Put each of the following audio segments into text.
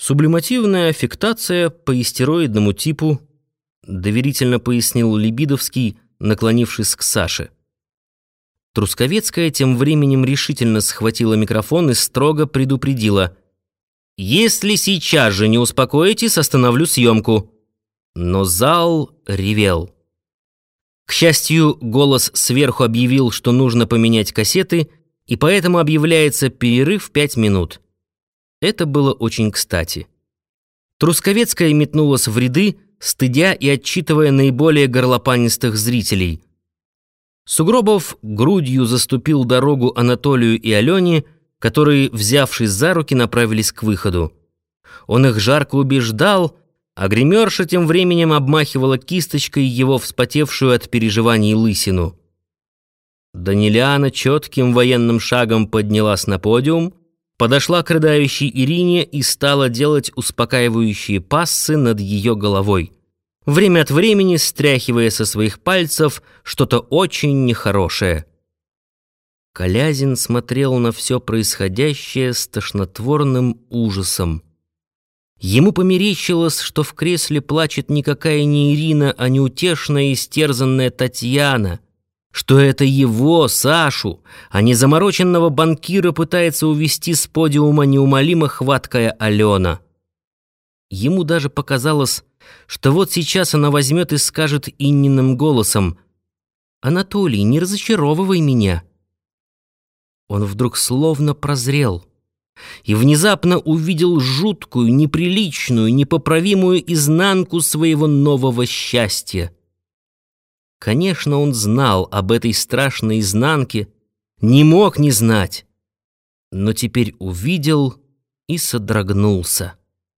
Сублимативная аффектация по истероидному типу, доверительно пояснил Лебидовский, наклонившись к Саше. Трусковецкая тем временем решительно схватила микрофон и строго предупредила: «Если сейчас же не успокоитесь, остановлю съемку». Но зал ревел. К счастью, голос сверху объявил, что нужно поменять кассеты, и поэтому объявляется перерыв 5 минут. Это было очень кстати. Трусковецкая метнулась в ряды, стыдя и отчитывая наиболее горлопанистых зрителей. Сугробов грудью заступил дорогу Анатолию и Алене, которые, взявшись за руки, направились к выходу. Он их жарко убеждал, а гримерша тем временем обмахивала кисточкой его вспотевшую от переживаний лысину. Даниляна четким военным шагом поднялась на подиум, подошла к рыдающей Ирине и стала делать успокаивающие пассы над ее головой, время от времени стряхивая со своих пальцев что-то очень нехорошее. Колязин смотрел на все происходящее с тошнотворным ужасом. Ему померещилось, что в кресле плачет никакая не Ирина, а неутешная и истерзанная Татьяна, что это его, Сашу, а не замороченного банкира пытается увести с подиума неумолимо хваткая Алена. Ему даже показалось, что вот сейчас она возьмет и скажет Инниным голосом: «Анатолий, не разочаровывай меня». Он вдруг словно прозрел и внезапно увидел жуткую, неприличную, непоправимую изнанку своего нового счастья. Конечно, он знал об этой страшной изнанке, не мог не знать, но теперь увидел и содрогнулся.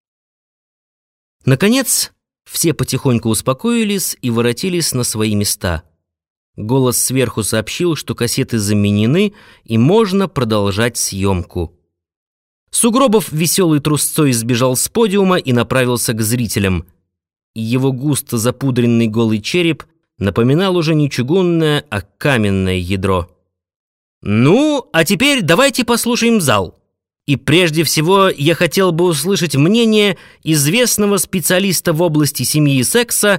Наконец, все потихоньку успокоились и воротились на свои места. Голос сверху сообщил, что кассеты заменены и можно продолжать съемку. Сугробов веселой трусцой сбежал с подиума и направился к зрителям. Его густо запудренный голый череп напоминал уже не чугунное, а каменное ядро. «Ну, а теперь давайте послушаем зал. И прежде всего я хотел бы услышать мнение известного специалиста в области семьи и секса,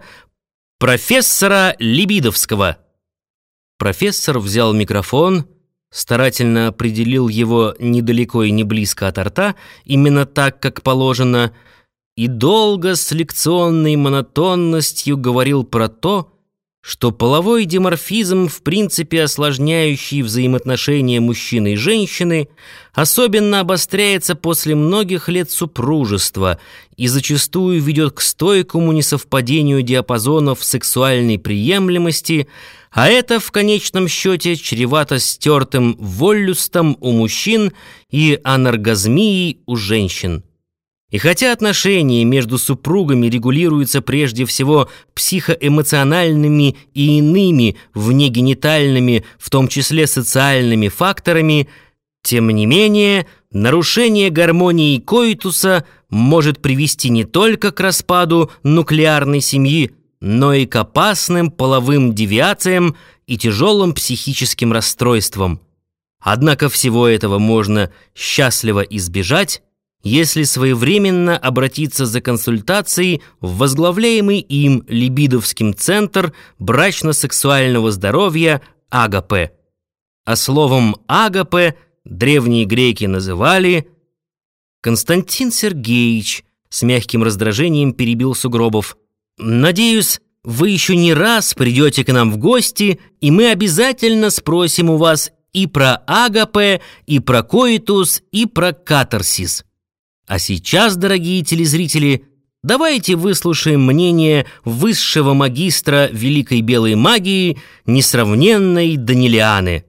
профессора Лебидовского». Профессор взял микрофон, старательно определил его недалеко и не близко от рта, именно так, как положено, и долго с лекционной монотонностью говорил про то, что половой диморфизм, в принципе осложняющий взаимоотношения мужчины и женщины, особенно обостряется после многих лет супружества и зачастую ведет к стойкому несовпадению диапазонов сексуальной приемлемости, а это в конечном счете чревато стертым воллюстом у мужчин и аноргазмией у женщин. И хотя отношения между супругами регулируются прежде всего психоэмоциональными и иными внегенитальными, в том числе социальными факторами, тем не менее нарушение гармонии коитуса может привести не только к распаду нуклеарной семьи, но и к опасным половым девиациям и тяжелым психическим расстройствам. Однако всего этого можно счастливо избежать, если своевременно обратиться за консультацией в возглавляемый им Лебидовским центр брачно-сексуального здоровья АГАПЭ. А словом АГАПЭ древние греки называли... Константин Сергеевич с мягким раздражением перебил Сугробов: «Надеюсь, вы еще не раз придете к нам в гости, и мы обязательно спросим у вас и про АГАПЭ, и про коитус, и про катарсис. А сейчас, дорогие телезрители, давайте выслушаем мнение высшего магистра великой белой магии, несравненной Даниляны».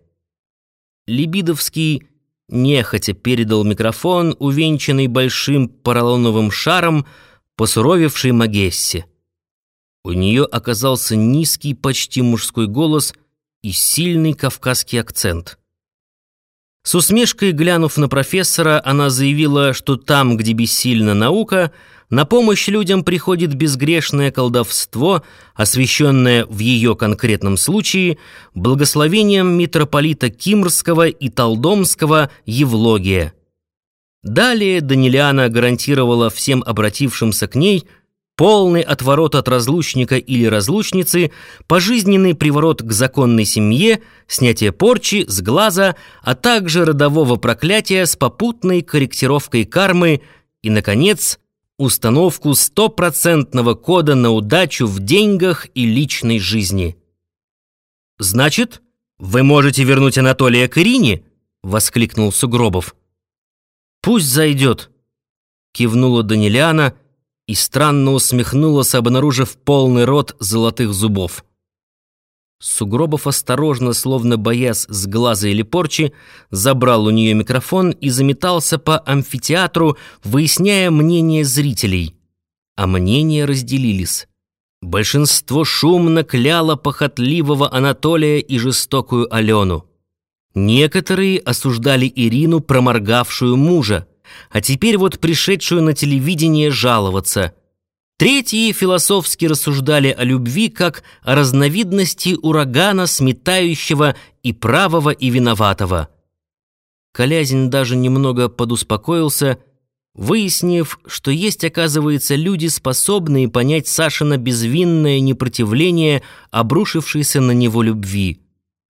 Лебидовский нехотя передал микрофон, увенчанный большим поролоновым шаром, посуровевшей Магессе. У нее оказался низкий, почти мужской голос и сильный кавказский акцент. С усмешкой глянув на профессора, она заявила, что там, где бессильна наука, на помощь людям приходит безгрешное колдовство, освященное в ее конкретном случае благословением митрополита Кимрского и Толдомского Евлогия. Далее Данилиана гарантировала всем обратившимся к ней полный отворот от разлучника или разлучницы, пожизненный приворот к законной семье, снятие порчи с глаза, а также родового проклятия с попутной корректировкой кармы и, наконец, установку 100% кода на удачу в деньгах и личной жизни. «Значит, вы можете вернуть Анатолия к Ирине?» — воскликнул Сугробов. «Пусть зайдет», — кивнула Данилиана и странно усмехнулась, обнаружив полный рот золотых зубов. Сугробов осторожно, словно боясь сглаза или порчи, забрал у нее микрофон и заметался по амфитеатру, выясняя мнение зрителей. А мнения разделились. Большинство шумно кляло похотливого Анатолия и жестокую Алену. Некоторые осуждали Ирину, проморгавшую мужа, а теперь вот пришедшую на телевидение жаловаться. Третьи философски рассуждали о любви как о разновидности урагана, сметающего и правого, и виноватого. Колязин даже немного подуспокоился, выяснив, что есть, оказывается, люди, способные понять Сашино безвинное непротивление обрушившейся на него любви.